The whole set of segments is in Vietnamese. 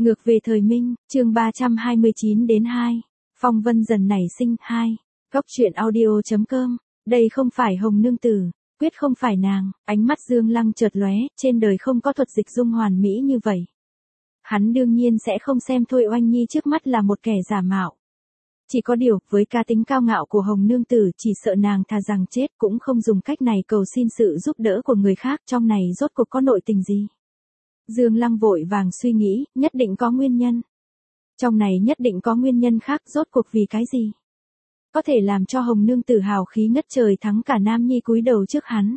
Ngược về thời Minh, chương 329 đến 2. Phong vân dần nảy sinh 2. Góc truyện audio.com. Đây không phải Hồng Nương Tử, quyết không phải nàng. Ánh mắt Dương Lăng chợt lóe, trên đời không có thuật dịch dung hoàn mỹ như vậy. Hắn đương nhiên sẽ không xem Thôi Oanh Nhi trước mắt là một kẻ giả mạo. Chỉ có điều, với cá tính cao ngạo của Hồng Nương Tử, chỉ sợ nàng thà rằng chết cũng không dùng cách này cầu xin sự giúp đỡ của người khác. Trong này rốt cuộc có nội tình gì? Dương Lăng vội vàng suy nghĩ, nhất định có nguyên nhân. Trong này nhất định có nguyên nhân khác, rốt cuộc vì cái gì? Có thể làm cho Hồng Nương Tử hào khí ngất trời thắng cả Nam Nhi cúi đầu trước hắn.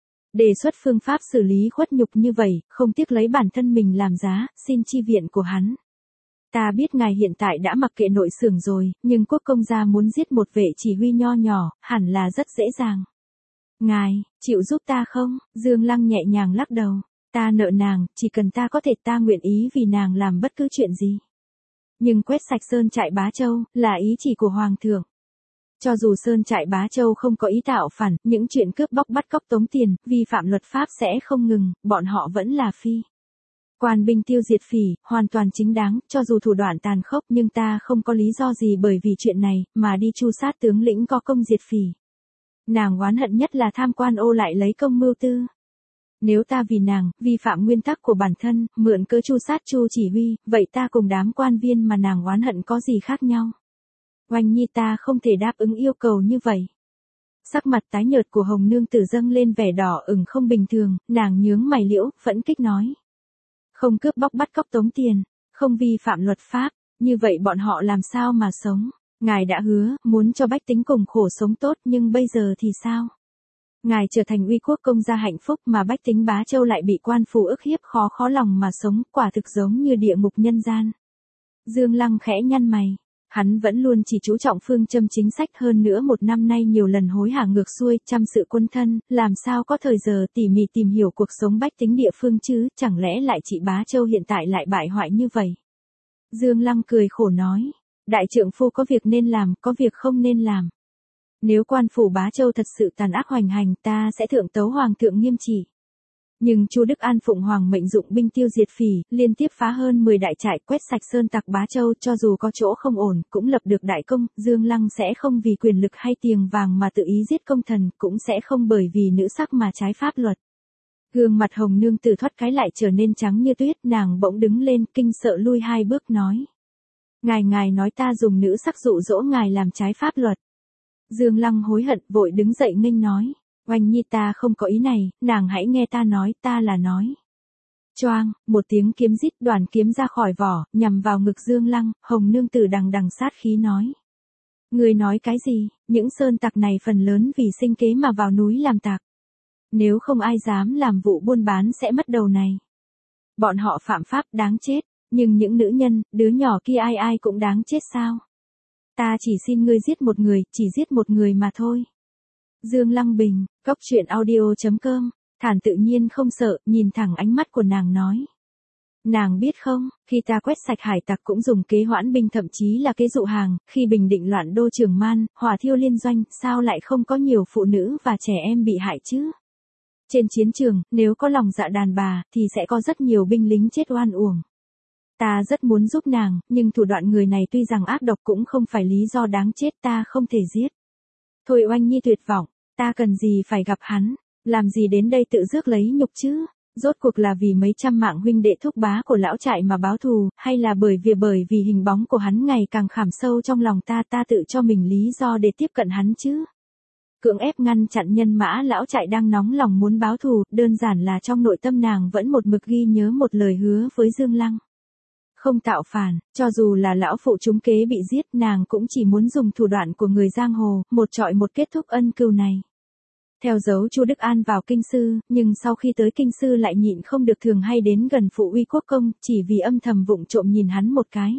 Đề xuất phương pháp xử lý khuất nhục như vậy, không tiếc lấy bản thân mình làm giá, xin chi viện của hắn. Ta biết ngài hiện tại đã mặc kệ nội xưởng rồi, nhưng quốc công gia muốn giết một vệ chỉ huy nho nhỏ, hẳn là rất dễ dàng. Ngài, chịu giúp ta không? Dương Lăng nhẹ nhàng lắc đầu. Ta nợ nàng, chỉ cần ta có thể ta nguyện ý vì nàng làm bất cứ chuyện gì. Nhưng quét sạch Sơn Trại Bá Châu, là ý chỉ của Hoàng thượng. Cho dù Sơn Trại Bá Châu không có ý tạo phản, những chuyện cướp bóc bắt cóc tống tiền, vi phạm luật pháp sẽ không ngừng, bọn họ vẫn là phi. Quan binh tiêu diệt phỉ, hoàn toàn chính đáng, cho dù thủ đoạn tàn khốc nhưng ta không có lý do gì bởi vì chuyện này, mà đi tru sát tướng lĩnh có công diệt phỉ. Nàng oán hận nhất là tham quan ô lại lấy công mưu tư. Nếu ta vì nàng, vi phạm nguyên tắc của bản thân, mượn cớ tru sát Chu chỉ huy, vậy ta cùng đám quan viên mà nàng oán hận có gì khác nhau? Oanh Nhi ta không thể đáp ứng yêu cầu như vậy. Sắc mặt tái nhợt của Hồng Nương Tử dâng lên vẻ đỏ ửng không bình thường, nàng nhướng mày liễu, phẫn kích nói. Không cướp bóc bắt cóc tống tiền, không vi phạm luật pháp, như vậy bọn họ làm sao mà sống? Ngài đã hứa, muốn cho bách tính cùng khổ sống tốt nhưng bây giờ thì sao? Ngài trở thành uy quốc công gia hạnh phúc mà bách tính Bá Châu lại bị quan phủ ức hiếp khó lòng mà sống, quả thực giống như địa ngục nhân gian. Dương Lăng khẽ nhăn mày, hắn vẫn luôn chỉ chú trọng phương châm chính sách, hơn nữa một năm nay nhiều lần hối hả ngược xuôi, chăm sự quân thân, làm sao có thời giờ tỉ mỉ tìm hiểu cuộc sống bách tính địa phương chứ, chẳng lẽ lại chị Bá Châu hiện tại lại bại hoại như vậy? Dương Lăng cười khổ nói, đại trượng phu có việc nên làm, có việc không nên làm. Nếu quan phủ Bá Châu thật sự tàn ác hoành hành, ta sẽ thượng tấu hoàng thượng nghiêm trị. Nhưng Chu Đức An phụng hoàng mệnh dụng binh tiêu diệt phỉ, liên tiếp phá hơn 10 đại trại, quét sạch sơn tặc Bá Châu, cho dù có chỗ không ổn, cũng lập được đại công. Dương Lăng sẽ không vì quyền lực hay tiền vàng mà tự ý giết công thần, cũng sẽ không bởi vì nữ sắc mà trái pháp luật. Gương mặt Hồng Nương Tử thoát cái lại trở nên trắng như tuyết, nàng bỗng đứng lên, kinh sợ lui 2 bước nói. Ngài nói ta dùng nữ sắc dụ dỗ ngài làm trái pháp luật. Dương Lăng hối hận, vội đứng dậy nghênh nói. Oanh Nhi ta không có ý này, nàng hãy nghe ta nói, ta là nói. Choang, một tiếng kiếm rít, đoàn kiếm ra khỏi vỏ, nhằm vào ngực Dương Lăng. Hồng Nương Tử đằng đằng sát khí nói. Người nói cái gì? Những sơn tặc này phần lớn vì sinh kế mà vào núi làm tặc. Nếu không ai dám làm vụ buôn bán sẽ mất đầu này. Bọn họ phạm pháp đáng chết, nhưng những nữ nhân, đứa nhỏ kia ai cũng đáng chết sao? Ta chỉ xin ngươi giết một người, chỉ giết một người mà thôi. Dương Lăng bình, góc truyện audio.com, thản tự nhiên không sợ, nhìn thẳng ánh mắt của nàng nói. Nàng biết không, khi ta quét sạch hải tặc cũng dùng kế hoãn binh, thậm chí là kế dụ hàng, khi bình định loạn đô Trường Man, hỏa thiêu liên doanh, sao lại không có nhiều phụ nữ và trẻ em bị hại chứ? Trên chiến trường, nếu có lòng dạ đàn bà, thì sẽ có rất nhiều binh lính chết oan uổng. Ta rất muốn giúp nàng, nhưng thủ đoạn người này tuy rằng ác độc cũng không phải lý do đáng chết, ta không thể giết. Thôi Oanh Nhi tuyệt vọng, ta cần gì phải gặp hắn, làm gì đến đây tự rước lấy nhục chứ? Rốt cuộc là vì mấy trăm mạng huynh đệ thúc bá của lão trại mà báo thù, hay là bởi vì hình bóng của hắn ngày càng khảm sâu trong lòng ta tự cho mình lý do để tiếp cận hắn chứ? Cưỡng ép ngăn chặn nhân mã lão trại đang nóng lòng muốn báo thù, đơn giản là trong nội tâm nàng vẫn một mực ghi nhớ một lời hứa với Dương Lăng. Không tạo phản, cho dù là lão phụ trúng kế bị giết, nàng cũng chỉ muốn dùng thủ đoạn của người giang hồ, một trọi một kết thúc ân cừu này. Theo dấu Chu Đức An vào kinh sư, nhưng sau khi tới kinh sư lại nhịn không được thường hay đến gần phụ uy quốc công, chỉ vì âm thầm vụng trộm nhìn hắn một cái.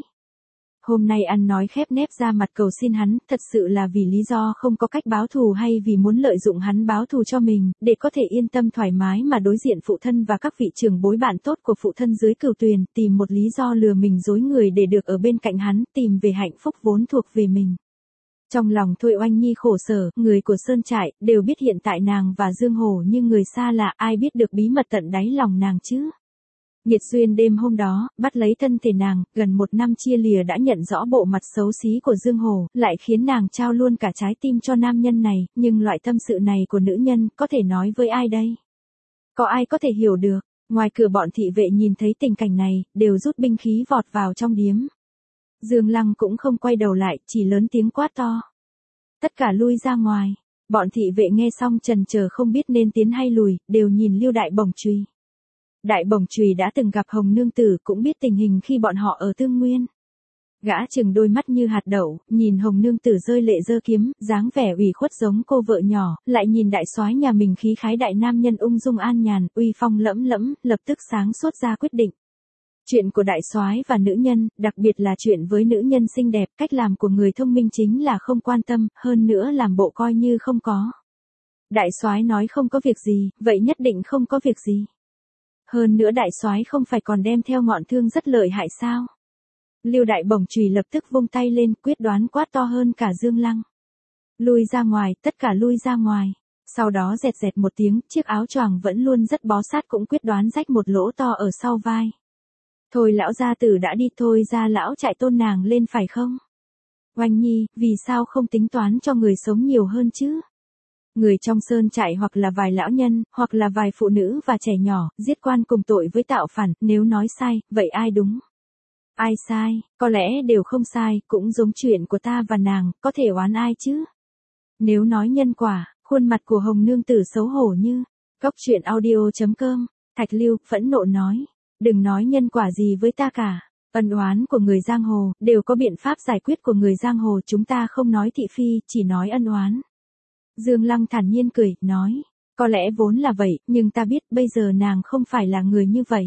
Hôm nay ăn nói khép nép ra mặt cầu xin hắn, thật sự là vì lý do không có cách báo thù hay vì muốn lợi dụng hắn báo thù cho mình, để có thể yên tâm thoải mái mà đối diện phụ thân và các vị trưởng bối bạn tốt của phụ thân dưới cửu tuyền, tìm một lý do lừa mình dối người để được ở bên cạnh hắn, tìm về hạnh phúc vốn thuộc về mình. Trong lòng Thôi Oanh Nhi khổ sở, người của Sơn Trại, đều biết hiện tại nàng và Dương Hổ như người xa lạ, ai biết được bí mật tận đáy lòng nàng chứ? Nhiệt duyên đêm hôm đó, bắt lấy thân thể nàng, gần 1 năm chia lìa đã nhận rõ bộ mặt xấu xí của Dương Hồ, lại khiến nàng trao luôn cả trái tim cho nam nhân này, nhưng loại tâm sự này của nữ nhân, có thể nói với ai đây? Có ai có thể hiểu được? Ngoài cửa bọn thị vệ nhìn thấy tình cảnh này, đều rút binh khí vọt vào trong điếm. Dương Lăng cũng không quay đầu lại, chỉ lớn tiếng quát to. Tất cả lui ra ngoài. Bọn thị vệ nghe xong chần chờ không biết nên tiến hay lùi, đều nhìn Lưu Đại Bổng Chùy. Đại Bổng Chùy đã từng gặp Hồng Nương Tử, cũng biết tình hình khi bọn họ ở Tương Nguyên. Gã chừng đôi mắt như hạt đậu, nhìn Hồng Nương Tử rơi lệ giơ kiếm, dáng vẻ ủy khuất giống cô vợ nhỏ, lại nhìn đại soái nhà mình khí khái đại nam nhân ung dung an nhàn, uy phong lẫm lẫm, lập tức sáng suốt ra quyết định. Chuyện của đại soái và nữ nhân, đặc biệt là chuyện với nữ nhân xinh đẹp, cách làm của người thông minh chính là không quan tâm, hơn nữa làm bộ coi như không có. Đại soái nói không có việc gì, vậy nhất định không có việc gì. Hơn nữa đại soái không phải còn đem theo ngọn thương rất lợi hại sao? Lưu Đại Bổng Chùy lập tức vung tay lên, quyết đoán quát to hơn cả Dương Lăng. Lui ra ngoài, tất cả lui ra ngoài. Sau đó dẹt dẹt một tiếng, chiếc áo choàng vẫn luôn rất bó sát cũng quyết đoán rách một lỗ to ở sau vai. Thôi lão gia tử đã đi, thôi ra lão chạy tôn nàng lên phải không? Oanh Nhi, vì sao không tính toán cho người sống nhiều hơn chứ? Người trong sơn trại hoặc là vài lão nhân, hoặc là vài phụ nữ và trẻ nhỏ, giết quan cùng tội với tạo phản, nếu nói sai, vậy ai đúng? Ai sai, có lẽ đều không sai, cũng giống chuyện của ta và nàng, có thể oán ai chứ? Nếu nói nhân quả, khuôn mặt của Hồng Nương Tử xấu hổ như, góc truyện audio.com, Thạch Lưu, phẫn nộ nói, đừng nói nhân quả gì với ta cả, ân oán của người giang hồ, đều có biện pháp giải quyết của người giang hồ, chúng ta không nói thị phi, chỉ nói ân oán. Dương Lăng thản nhiên cười, nói, có lẽ vốn là vậy, nhưng ta biết bây giờ nàng không phải là người như vậy.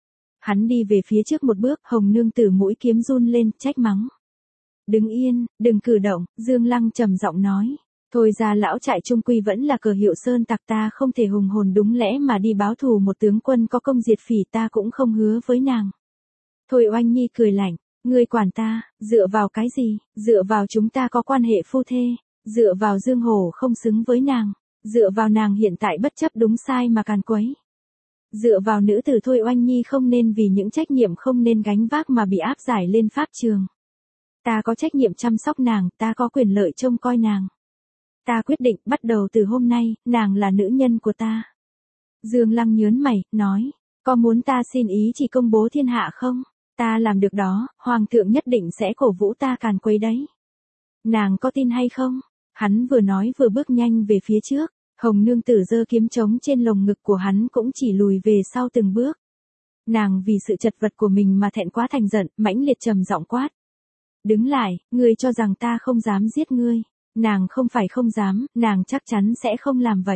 Hắn đi về phía trước một bước, Hồng Nương Tử mũi kiếm run lên, trách mắng. Đứng yên, đừng cử động, Dương Lăng trầm giọng nói. Thôi ra lão trại trung quy vẫn là cờ hiệu sơn tặc, ta không thể hùng hồn đúng lẽ mà đi báo thù một tướng quân có công diệt phỉ, ta cũng không hứa với nàng. Thôi Oanh Nhi cười lạnh, ngươi quản ta, dựa vào cái gì, dựa vào chúng ta có quan hệ phu thê, dựa vào Dương Hồ không xứng với nàng, dựa vào nàng hiện tại bất chấp đúng sai mà càn quấy. Dựa vào nữ tử Thôi Oanh Nhi không nên vì những trách nhiệm không nên gánh vác mà bị áp giải lên pháp trường. Ta có trách nhiệm chăm sóc nàng, ta có quyền lợi trông coi nàng. Ta quyết định, bắt đầu từ hôm nay, nàng là nữ nhân của ta. Dương Lăng nhớn mày, nói, có muốn ta xin ý chỉ công bố thiên hạ không? Ta làm được đó, Hoàng thượng nhất định sẽ cổ vũ ta càn quấy đấy. Nàng có tin hay không? Hắn vừa nói vừa bước nhanh về phía trước. Hồng Nương Tử giơ kiếm trống trên lồng ngực của hắn cũng chỉ lùi về sau từng bước. Nàng vì sự chật vật của mình mà thẹn quá thành giận, mãnh liệt trầm giọng quát. Đứng lại, ngươi cho rằng ta không dám giết ngươi. Nàng không phải không dám, nàng chắc chắn sẽ không làm vậy.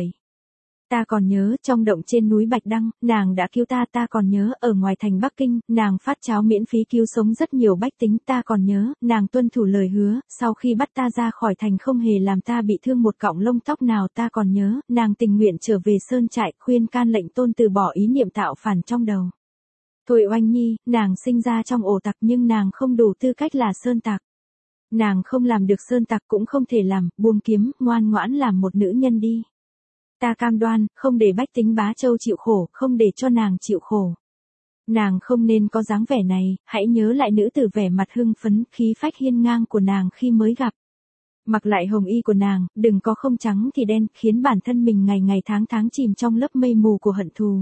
Ta còn nhớ, trong động trên núi Bạch Đăng, nàng đã cứu ta, ta còn nhớ, ở ngoài thành Bắc Kinh, nàng phát cháo miễn phí cứu sống rất nhiều bách tính, ta còn nhớ, nàng tuân thủ lời hứa, sau khi bắt ta ra khỏi thành không hề làm ta bị thương một cọng lông tóc nào, ta còn nhớ, nàng tình nguyện trở về sơn trại, khuyên can lệnh tôn từ bỏ ý niệm tạo phản trong đầu. Thôi Oanh Nhi, nàng sinh ra trong ổ tặc nhưng nàng không đủ tư cách là sơn tặc. Nàng không làm được sơn tặc cũng không thể làm, buông kiếm, ngoan ngoãn làm một nữ nhân đi. Ta cam đoan, không để bách tính Bá Châu chịu khổ, không để cho nàng chịu khổ. Nàng không nên có dáng vẻ này, hãy nhớ lại nữ tử vẻ mặt hưng phấn, khí phách hiên ngang của nàng khi mới gặp. Mặc lại hồng y của nàng, đừng có không trắng thì đen, khiến bản thân mình ngày ngày tháng tháng chìm trong lớp mây mù của hận thù.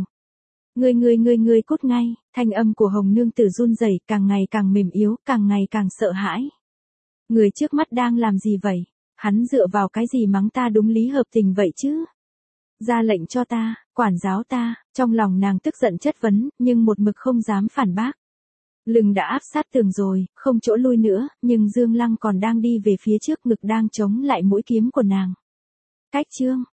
Ngươi cút ngay, thanh âm của Hồng Nương Tử run rẩy, càng ngày càng mềm yếu, càng ngày càng sợ hãi. Người trước mắt đang làm gì vậy? Hắn dựa vào cái gì mắng ta đúng lý hợp tình vậy chứ? Ra lệnh cho ta, quản giáo ta, trong lòng nàng tức giận chất vấn, nhưng một mực không dám phản bác. Lưng đã áp sát tường rồi, không chỗ lui nữa, nhưng Dương Lăng còn đang đi về phía trước, ngực đang chống lại mũi kiếm của nàng. Cách chương